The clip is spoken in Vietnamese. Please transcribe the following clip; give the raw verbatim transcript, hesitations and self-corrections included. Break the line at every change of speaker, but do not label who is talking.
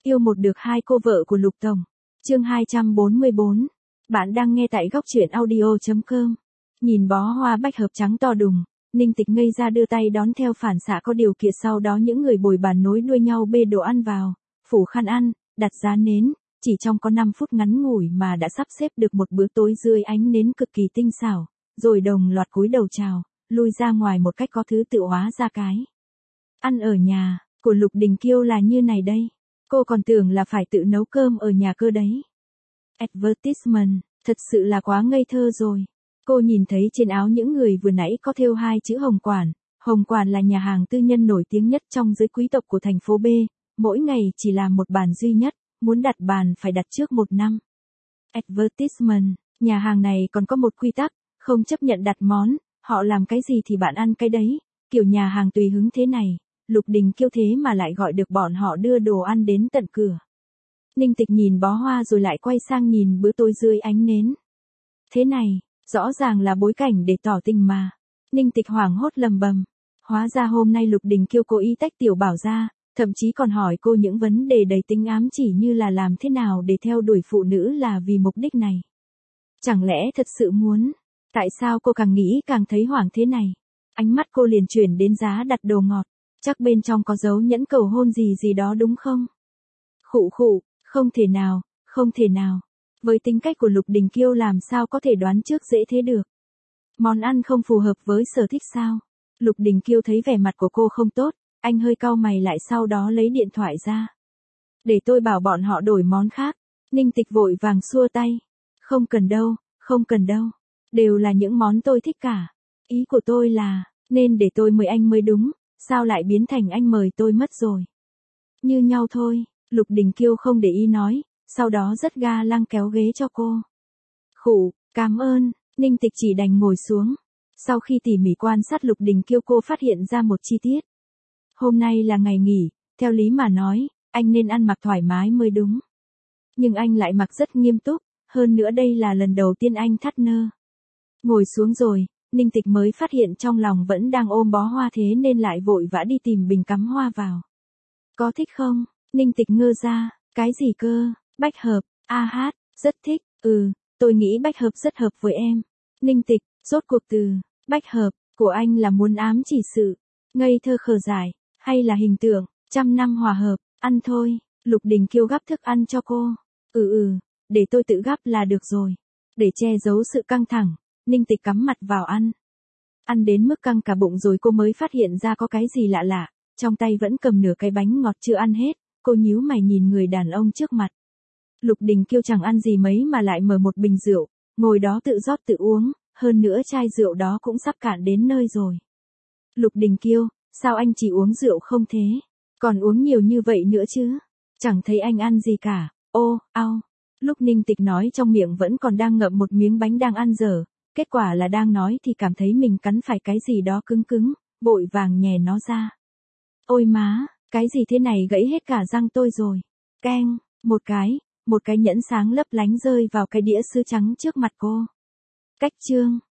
Yêu một được hai cô vợ của Lục Tổng. Chương hai trăm bốn mươi bốn. Bạn đang nghe tại góc truyện audio chấm com. Nhìn bó hoa bách hợp trắng to đùng, Ninh Tịch ngây ra đưa tay đón theo phản xạ có điều kiện, sau đó những người bồi bàn nối đuôi nhau bê đồ ăn vào, phủ khăn ăn, đặt giá nến, chỉ trong có năm phút ngắn ngủi mà đã sắp xếp được một bữa tối dưới ánh nến cực kỳ tinh xảo, rồi đồng loạt cúi đầu chào, lui ra ngoài một cách có thứ tự. Hóa ra cái ăn ở nhà của Lục Đình Kiêu là như này đây. Cô còn tưởng là phải tự nấu cơm ở nhà cơ đấy. Advertisement, thật sự là quá ngây thơ rồi. Cô nhìn thấy trên áo những người vừa nãy có thêu hai chữ Hồng Quản. Hồng Quản là nhà hàng tư nhân nổi tiếng nhất trong giới quý tộc của thành phố B. Mỗi ngày chỉ làm một bàn duy nhất, muốn đặt bàn phải đặt trước một năm. Advertisement, nhà hàng này còn có một quy tắc, không chấp nhận đặt món, họ làm cái gì thì bạn ăn cái đấy, kiểu nhà hàng tùy hứng thế này. Lục Đình Kiêu thế mà lại gọi được bọn họ đưa đồ ăn đến tận cửa. Ninh Tịch nhìn bó hoa rồi lại quay sang nhìn bữa tối dưới ánh nến. Thế này, rõ ràng là bối cảnh để tỏ tình mà. Ninh Tịch hoảng hốt lầm bầm. Hóa ra hôm nay Lục Đình Kiêu cố ý tách Tiểu Bảo ra, thậm chí còn hỏi cô những vấn đề đầy tính ám chỉ như là làm thế nào để theo đuổi phụ nữ là vì mục đích này. Chẳng lẽ thật sự muốn? Tại sao cô càng nghĩ càng thấy hoảng thế này? Ánh mắt cô liền chuyển đến giá đặt đồ ngọt. Chắc bên trong có dấu nhẫn cầu hôn gì gì đó đúng không? Khụ khụ, không thể nào, không thể nào. Với tính cách của Lục Đình Kiêu làm sao có thể đoán trước dễ thế được. Món ăn không phù hợp với sở thích sao? Lục Đình Kiêu thấy vẻ mặt của cô không tốt, anh hơi cau mày lại, sau đó lấy điện thoại ra. Để tôi bảo bọn họ đổi món khác. Ninh Tịch vội vàng xua tay. Không cần đâu, không cần đâu. Đều là những món tôi thích cả. Ý của tôi là, nên để tôi mời anh mới đúng. Sao lại biến thành anh mời tôi mất rồi? Như nhau thôi, Lục Đình Kiêu không để ý nói, sau đó rất ga lăng kéo ghế cho cô. Khụ, cảm ơn, Ninh Tịch chỉ đành ngồi xuống. Sau khi tỉ mỉ quan sát Lục Đình Kiêu, cô phát hiện ra một chi tiết. Hôm nay là ngày nghỉ, theo lý mà nói, anh nên ăn mặc thoải mái mới đúng. Nhưng anh lại mặc rất nghiêm túc, hơn nữa đây là lần đầu tiên anh thắt nơ. Ngồi xuống rồi, Ninh Tịch mới phát hiện trong lòng vẫn đang ôm bó hoa, thế nên lại vội vã đi tìm bình cắm hoa vào. Có thích không? Ninh Tịch ngơ ra, cái gì cơ? Bách hợp, a hát, rất thích, ừ, tôi nghĩ bách hợp rất hợp với em. Ninh Tịch, rốt cuộc từ, bách hợp, của anh là muốn ám chỉ sự, ngây thơ khờ dại, hay là hình tượng, trăm năm hòa hợp, ăn thôi. Lục Đình Kiêu gắp thức ăn cho cô. Ừ ừ, để tôi tự gắp là được rồi. Để che giấu sự căng thẳng, Ninh Tịch cắm mặt vào ăn. Ăn đến mức căng cả bụng rồi cô mới phát hiện ra có cái gì lạ lạ, trong tay vẫn cầm nửa cái bánh ngọt chưa ăn hết, cô nhíu mày nhìn người đàn ông trước mặt. Lục Đình Kiêu chẳng ăn gì mấy mà lại mở một bình rượu, ngồi đó tự rót tự uống, hơn nữa chai rượu đó cũng sắp cạn đến nơi rồi. Lục Đình Kiêu, sao anh chỉ uống rượu không thế? Còn uống nhiều như vậy nữa chứ? Chẳng thấy anh ăn gì cả. Ô, ao. Lúc Ninh Tịch nói trong miệng vẫn còn đang ngậm một miếng bánh đang ăn dở. Kết quả là đang nói thì cảm thấy mình cắn phải cái gì đó cứng cứng, vội vàng nhè nó ra. Ôi má, cái gì thế này, gãy hết cả răng tôi rồi. Keng, một cái, một cái nhẫn sáng lấp lánh rơi vào cái đĩa sứ trắng trước mặt cô. Cách chương.